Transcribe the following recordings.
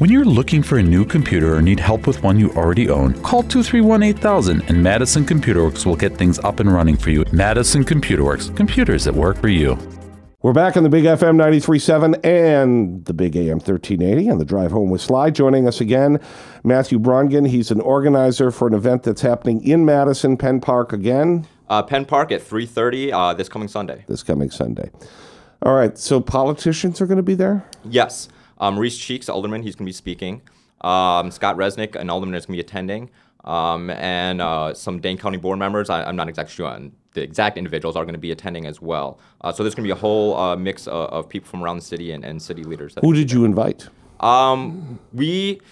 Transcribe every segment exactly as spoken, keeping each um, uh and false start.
When you're looking for a new computer or need help with one you already own, call two three one, eight thousand and Madison Computer Works will get things up and running for you. Madison Computer Works, computers that work for you. We're back on the Big F M ninety-three point seven and the Big A M thirteen eighty on the Drive Home with Sly. Joining us again, Matthew Brongin. He's an organizer for an event that's happening in Madison, Penn Park again. Uh, Penn Park at three thirty uh, this coming Sunday. This coming Sunday. All right, so politicians are going to be there? Yes. Um, Maurice Cheeks, alderman, he's going to be speaking. Um, Scott Resnick, an alderman, is going to be attending. Um, and uh, some Dane County board members, I, I'm not exactly sure on the exact individuals, are going to be attending as well. Uh, so there's going to be a whole uh, mix of, of people from around the city and, and city leaders. Who did you invite? Um, we...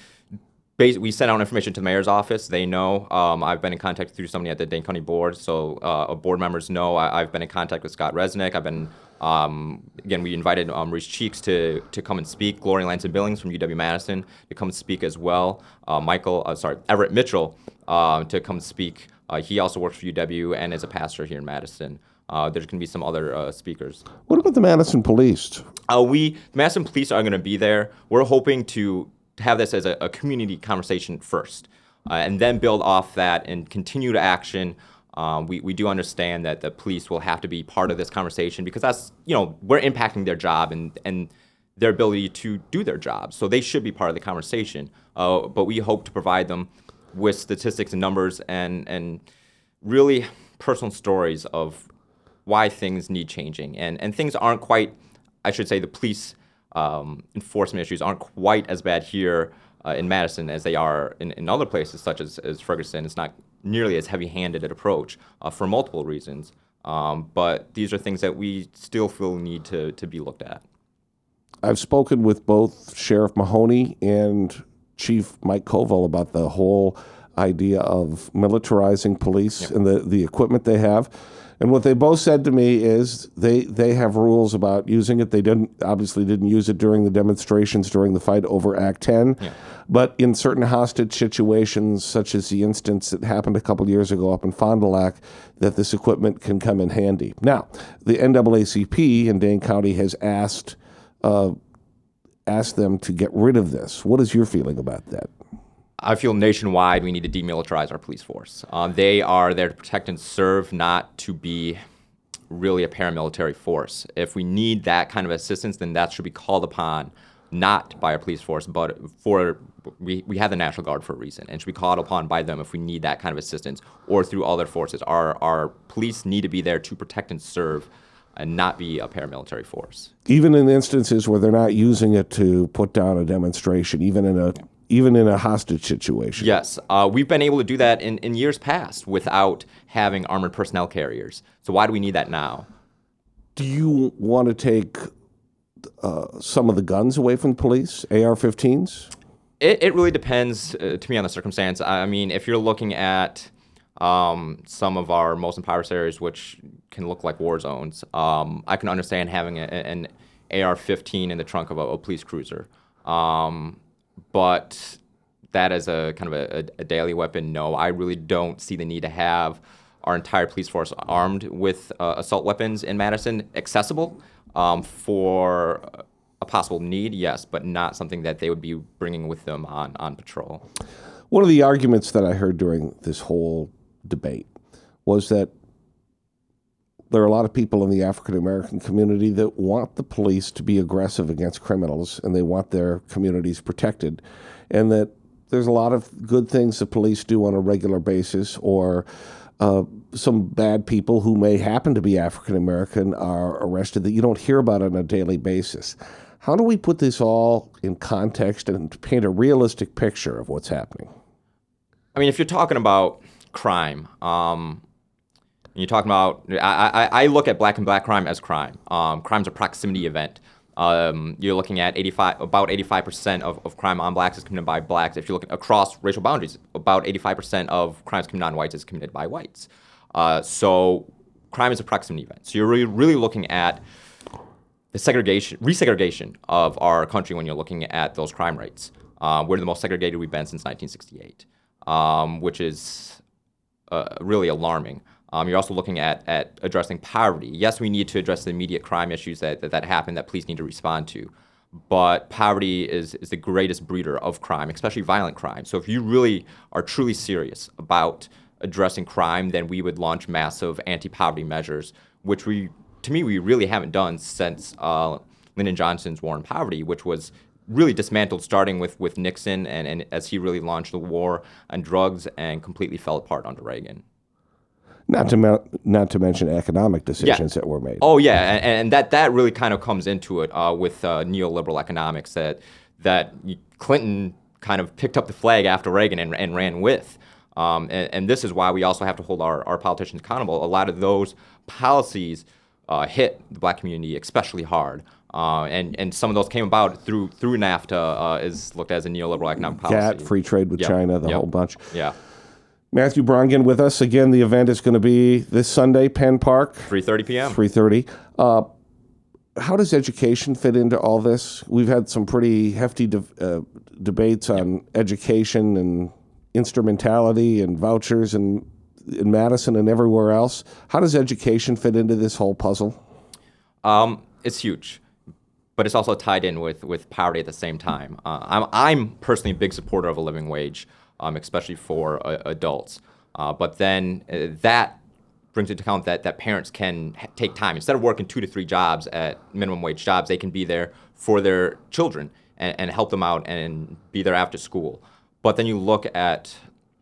We sent out information to the mayor's office. They know. Um, I've been in contact through somebody at the Dane County board, so uh, board members know. I, I've been in contact with Scott Resnick. I've been, um, again, we invited um, Maurice Cheeks to to come and speak. Gloria Lanson Billings from U W-Madison to come and speak as well. Uh, Michael, uh, sorry, Everett Mitchell uh, to come speak. Uh, he also works for U W and is a pastor here in Madison. Uh, there's going to be some other uh, speakers. What about the Madison Police? Uh, we, the Madison Police are going to be there. We're hoping to have this as a, a community conversation first, uh, and then build off that and continue to action. Um, we, we do understand that the police will have to be part of this conversation because that's, you know, we're impacting their job and, and their ability to do their job. So they should be part of the conversation. Uh, but we hope to provide them with statistics and numbers and, and really personal stories of why things need changing. And, and things aren't quite, I should say, the police Um, enforcement issues aren't quite as bad here uh, in Madison as they are in, in other places such as, as Ferguson. It's not nearly as heavy-handed an approach uh, for multiple reasons. Um, but these are things that we still feel need to, to be looked at. I've spoken with both Sheriff Mahoney and Chief Mike Koval about the whole idea of militarizing police yep. and the, the equipment they have. And what they both said to me is they, they have rules about using it. They didn't obviously didn't use it during the demonstrations during the fight over Act ten. Yeah. But in certain hostage situations, such as the instance that happened a couple years ago up in Fond du Lac, that this equipment can come in handy. Now, the N double A C P in Dane County has asked uh, asked them to get rid of this. What is your feeling about that? I feel nationwide we need to demilitarize our police force. Um, they are there to protect and serve, not to be really a paramilitary force. If we need that kind of assistance, then that should be called upon, not by our police force, but for we, we have the National Guard for a reason, and should be called upon by them if we need that kind of assistance, or through other forces. Our, our police need to be there to protect and serve, and not be a paramilitary force. Even in instances where they're not using it to put down a demonstration, even in a even in a hostage situation. Yes, uh, we've been able to do that in, in years past without having armored personnel carriers. So why do we need that now? Do you want to take uh, some of the guns away from the police, A R fifteens? It, it really depends, uh, to me, on the circumstance. I mean, if you're looking at um, some of our most impoverished areas, which can look like war zones, um, I can understand having a, an A R fifteen in the trunk of a, a police cruiser. Um, But that as a kind of a, a daily weapon, no, I really don't see the need to have our entire police force armed with uh, assault weapons in Madison. Accessible um, for a possible need, yes, but not something that they would be bringing with them on, on patrol. One of the arguments that I heard during this whole debate was that there are a lot of people in the African-American community that want the police to be aggressive against criminals, and they want their communities protected, and that there's a lot of good things the police do on a regular basis, or uh, some bad people who may happen to be African-American are arrested that you don't hear about on a daily basis. How do we put this all in context and paint a realistic picture of what's happening? I mean, if you're talking about crime, um, you're talking about, I, I, I look at black and black crime as crime. Um, crime's a proximity event. Um, you're looking at eighty-five, about eighty-five percent of, of crime on blacks is committed by blacks. If you're looking across racial boundaries, about eighty-five percent of crimes committed on whites is committed by whites. Uh, so crime is a proximity event. So you're really, really looking at the segregation, resegregation of our country when you're looking at those crime rates. Uh, we're the most segregated we've been since nineteen sixty-eight, um, which is uh, really alarming. Um, you're also looking at, at addressing poverty. Yes, we need to address the immediate crime issues that, that, that happen that police need to respond to. but poverty is, is the greatest breeder of crime, especially violent crime. So if you really are truly serious about addressing crime, then we would launch massive anti-poverty measures, which we, to me, we really haven't done since uh, Lyndon Johnson's war on poverty, which was really dismantled starting with, with Nixon and, and as he really launched the war on drugs and completely fell apart under Reagan. Not to me- not to mention economic decisions Yeah. that were made. Oh yeah, and, and that that really kind of comes into it uh, with uh, neoliberal economics that that Clinton kind of picked up the flag after Reagan and, and ran with. Um, and, and this is why we also have to hold our, our politicians accountable. A lot of those policies uh, hit the black community especially hard. Uh, and, and some of those came about through through NAFTA, uh, is looked at as a neoliberal economic policy. G A T, free trade with Yep. China, the Yep. whole bunch. Yeah. Matthew Brongin with us. Again, the event is going to be this Sunday, Penn Park. three thirty p.m. three thirty. Uh, how does education fit into all this? We've had some pretty hefty de- uh, debates on education and instrumentality and vouchers and in Madison and everywhere else. How does education fit into this whole puzzle? Um, it's huge, but it's also tied in with, with poverty at the same time. Uh, I'm, I'm personally a big supporter of a living wage, um, especially for uh, adults. Uh, but then uh, that brings into account that, that parents can ha- take time. Instead of working two to three jobs at minimum wage jobs, they can be there for their children and, and help them out and be there after school. But then you look at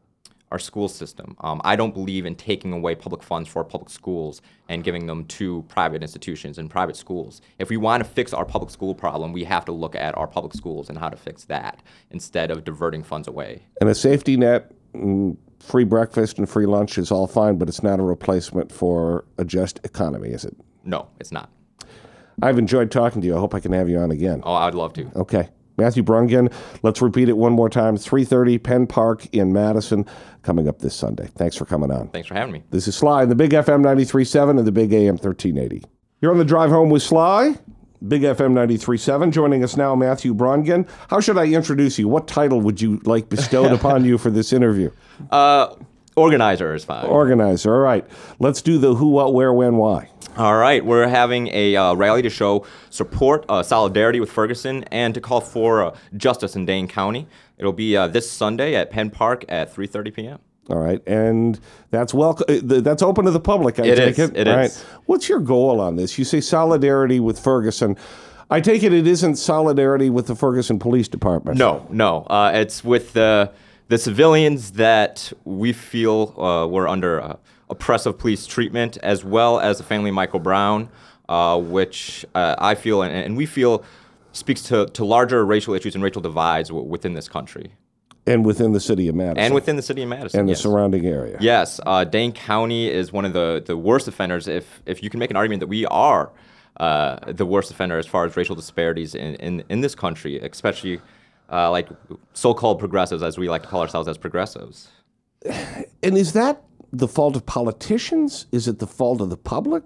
our school system. Um, I don't believe in taking away public funds for public schools and giving them to private institutions and private schools. If we want to fix our public school problem, we have to look at our public schools and how to fix that instead of diverting funds away. And a safety net, mm, free breakfast and free lunch is all fine, but it's not a replacement for a just economy, is it? No, it's not. I've enjoyed talking to you. I hope I can have you on again. Oh, I would love to. Okay. Matthew Brongin, let's repeat it one more time. three thirty, Penn Park in Madison, coming up this Sunday. Thanks for coming on. Thanks for having me. This is Sly, the Big F M ninety-three point seven and the Big A M thirteen eighty. You're on the drive home with Sly, Big F M ninety-three point seven. Joining us now, Matthew Brongin. How should I introduce you? What title would you like bestowed upon you for this interview? Uh, organizer is fine. Organizer. All right. Let's do the who, what, where, when, why. All right, we're having a uh, rally to show support, uh, solidarity with Ferguson, and to call for uh, justice in Dane County. It'll be uh, this Sunday at Penn Park at three thirty p.m. All right, and that's welcome. That's open to the public. I It take is, it. it All is. right. What's your goal on this? You say solidarity with Ferguson. I take it it isn't solidarity with the Ferguson Police Department. No, no, uh, it's with the the civilians that we feel uh, were under uh, oppressive police treatment, as well as the family of Michael Brown, uh, which uh, I feel and, and we feel speaks to, to larger racial issues and racial divides w- within this country. And within the city of Madison. And within the city of Madison. And yes. the surrounding area. Yes, uh, Dane County is one of the, the worst offenders. If if you can make an argument that we are uh, the worst offender as far as racial disparities in, in, in this country, especially uh, like so-called progressives, as we like to call ourselves as progressives. And is that the fault of politicians? Is it the fault of the public?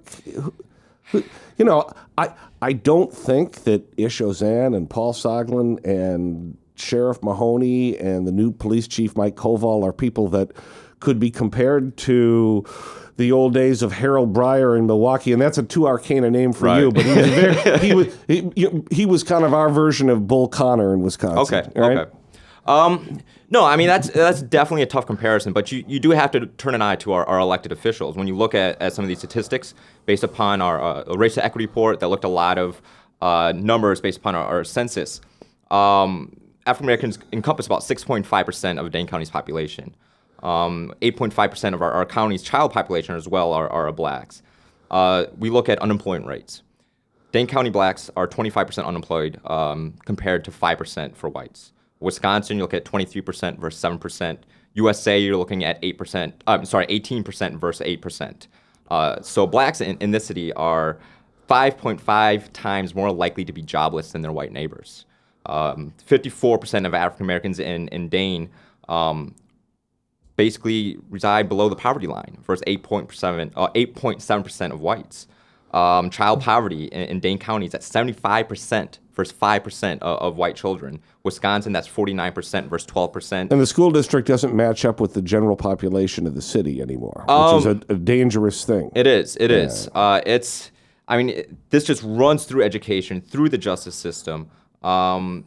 You know, I I don't think that Ish Ozan and Paul Soglin and Sheriff Mahoney and the new police chief Mike Koval are people that could be compared to the old days of Harold Breyer in Milwaukee, and that's a too arcane a name for Right. you, but he was, very, he, was he, he was kind of our version of Bull Connor in Wisconsin. Okay, right? okay. Um, no, I mean, that's that's definitely a tough comparison, but you, you do have to turn an eye to our, our elected officials. When you look at, at some of these statistics based upon our uh, racial equity report that looked a lot of uh, numbers based upon our, our census, um, African Americans encompass about six point five percent of Dane County's population. Um, eight point five percent of our, our county's child population as well are, are blacks. Uh, we look at unemployment rates. Dane County blacks are twenty-five percent unemployed um, compared to five percent for whites. Wisconsin, you look at twenty-three percent versus seven percent. U S A, you're looking at eight percent. I'm sorry, eighteen percent versus eight percent. Uh, so blacks in, in this city are five point five times more likely to be jobless than their white neighbors. Um, fifty-four percent of African Americans in, in Dane um, basically reside below the poverty line versus eight point seven percent of whites. Um, child poverty in, in Dane County is at seventy-five percent versus five percent of, of white children. Wisconsin, that's forty-nine percent versus twelve percent. And the school district doesn't match up with the general population of the city anymore, which Um, is a, a dangerous thing. It is. It is. Uh, it's. I mean, it, this just runs through education, through the justice system. Um,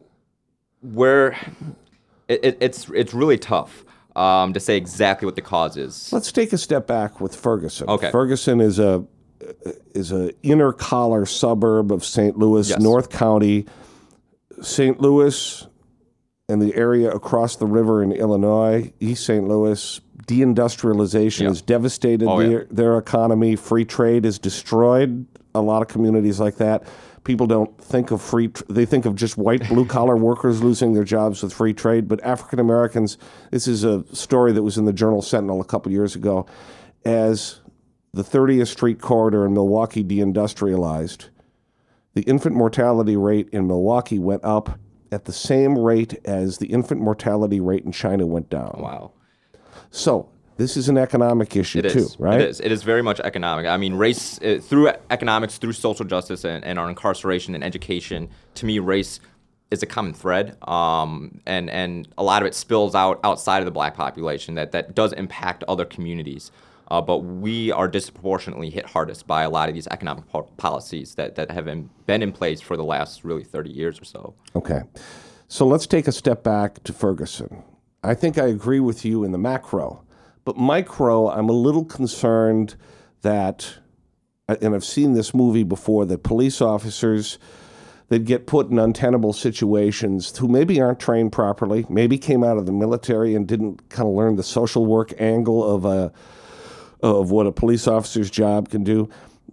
where it, it, it's it's really tough um, to say exactly what the cause is. Let's take a step back with Ferguson. Okay. Ferguson is a is a inner collar suburb of Saint Louis, Yes. North County. Saint Louis and the area across the river in Illinois, East Saint Louis, deindustrialization Yeah. has devastated Oh, their, yeah. their economy. Free trade has destroyed a lot of communities like that. People don't think of free, tr- they think of just white blue-collar workers losing their jobs with free trade, but African Americans, this is a story that was in the Journal Sentinel a couple years ago, as the thirtieth Street corridor in Milwaukee deindustrialized, the infant mortality rate in Milwaukee went up at the same rate as the infant mortality rate in China went down. Wow. So this is an economic issue It too, is. right? It is. It is very much economic. I mean, race uh, through economics, through social justice, and, and our incarceration and education. To me, race is a common thread, um, and and a lot of it spills out outside of the black population. That that does impact other communities. Uh, but we are disproportionately hit hardest by a lot of these economic po- policies that, that have been, been in place for the last really thirty years or so. Okay. So let's take a step back to Ferguson. I think I agree with you in the macro, but micro, I'm a little concerned that, and I've seen this movie before, that police officers that get put in untenable situations who maybe aren't trained properly, maybe came out of the military and didn't kind of learn the social work angle of a of what a police officer's job can do.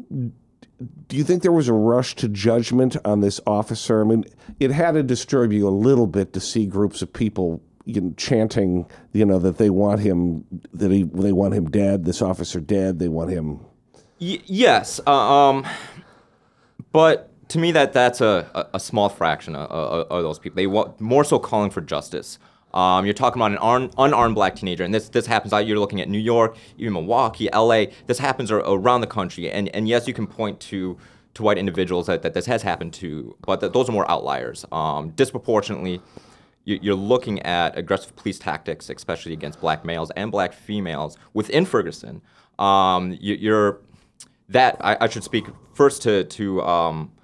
Do you think there was a rush to judgment on this officer? I mean, it had to disturb you a little bit to see groups of people, you know, chanting, you know, that they want him, that he, they want him dead. This officer dead. They want him. Y- yes, uh, um, but to me, that that's a, a, a small fraction of, of, of those people. They want more so calling for justice. Um, you're talking about an armed, unarmed black teenager, and this this happens out. You're looking at New York, even Milwaukee, L A. This happens ar- around the country, and and yes, you can point to to white individuals that, that this has happened to, but th- those are more outliers. Um, disproportionately, you, you're looking at aggressive police tactics, especially against black males and black females within Ferguson. Um, you, you're that I, I should speak first to to. Um,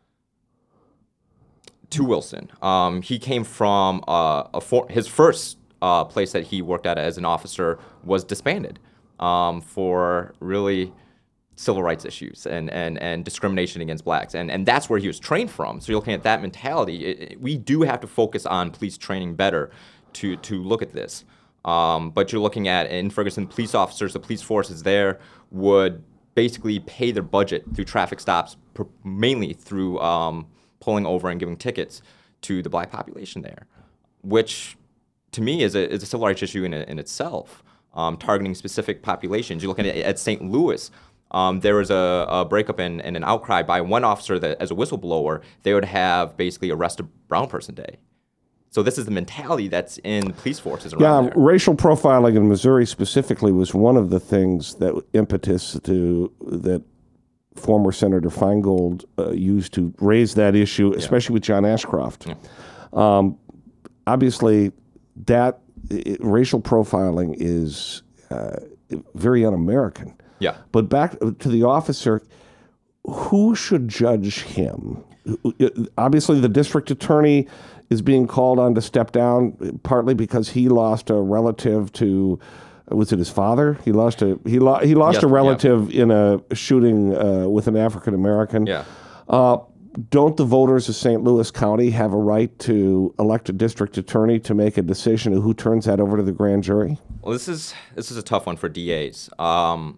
to Wilson. Um, he came from uh, a for- his first uh, place that he worked at as an officer was disbanded um, for really civil rights issues and, and, and discrimination against blacks. And, and that's where he was trained from. So you're looking at that mentality. It, it, we do have to focus on police training better to, to look at this. Um, but you're looking at, in Ferguson, police officers, the police forces there would basically pay their budget through traffic stops, pr- mainly through um, pulling over and giving tickets to the black population there, which to me is a, is a civil rights issue in, in itself, um, targeting specific populations. You're looking at, at Saint Louis. Um, there was a, a breakup and, and an outcry by one officer that, as a whistleblower, they would have basically arrest a brown person day. So this is the mentality that's in police forces around Yeah, there. racial profiling in Missouri specifically was one of the things that impetus to that former Senator Feingold uh, used to raise that issue, especially with John Ashcroft. Yeah. Um, obviously, that it, racial profiling is uh, very un-American. Yeah. But back to the officer, who should judge him? Obviously, the district attorney is being called on to step down, partly because he lost a relative to, was it his father? He lost a he, lo- he lost Yes, a yeah. relative in a shooting uh, with an African American. Yeah. Uh, don't the voters of Saint Louis County have a right to elect a district attorney to make a decision of who turns that over to the grand jury? Well, this is this is a tough one for D As. Um,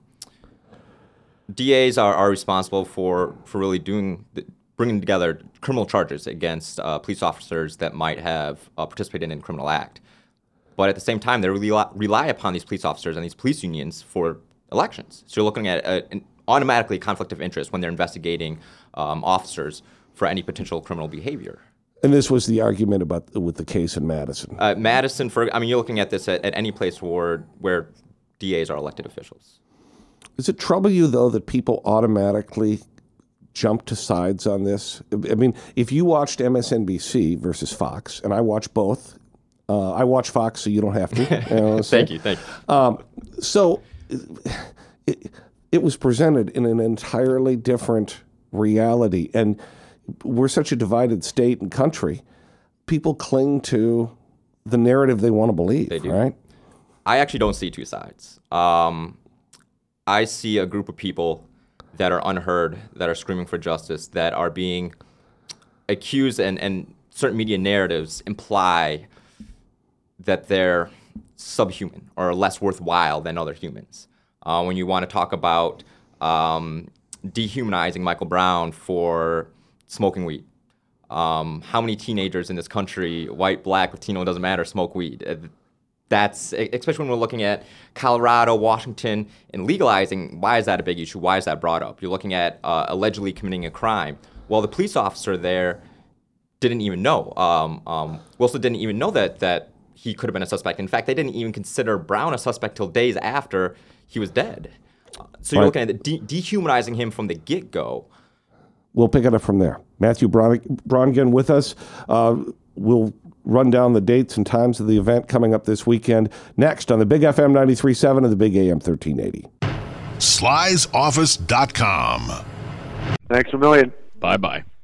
D As are, are responsible for, for really doing the, bringing together criminal charges against uh, police officers that might have uh, participated in a criminal act. But at the same time, they rely, rely upon these police officers and these police unions for elections. So you're looking at a, an automatically conflict of interest when they're investigating um, officers for any potential criminal behavior. And this was the argument about with the case in Madison. Uh, Madison, for I mean, you're looking at this at, at any place where where D As are elected officials. Does it trouble you, though, that people automatically jump to sides on this? I mean, if you watched M S N B C versus Fox, and I watch both, uh, I watch Fox, so you don't have to. You know what I'm saying? Thank you, thank you. Um, so it, it was presented in an entirely different reality. And we're such a divided state and country. People cling to the narrative they want to believe, They do. right? I actually don't see two sides. Um, I see a group of people that are unheard, that are screaming for justice, that are being accused, and, and certain media narratives imply that they're subhuman or less worthwhile than other humans. Uh, when you want to talk about um, dehumanizing Michael Brown for smoking weed. Um, how many teenagers in this country, white, black, Latino, doesn't matter, smoke weed? Uh, That's, especially when we're looking at Colorado, Washington, and legalizing, why is that a big issue? Why is that brought up? You're looking at uh, allegedly committing a crime. Well, the police officer there didn't even know. Um, um, Wilson didn't even know that that he could have been a suspect. In fact, they didn't even consider Brown a suspect till days after he was dead. So you're Right. looking at de- dehumanizing him from the get-go. We'll pick it up from there. Matthew Bron- Brongren with us. Uh, we'll run down the dates and times of the event coming up this weekend. Next on the Big F M ninety-three point seven and the Big A M thirteen eighty. Sly's Office dot com. Thanks a million. Bye-bye.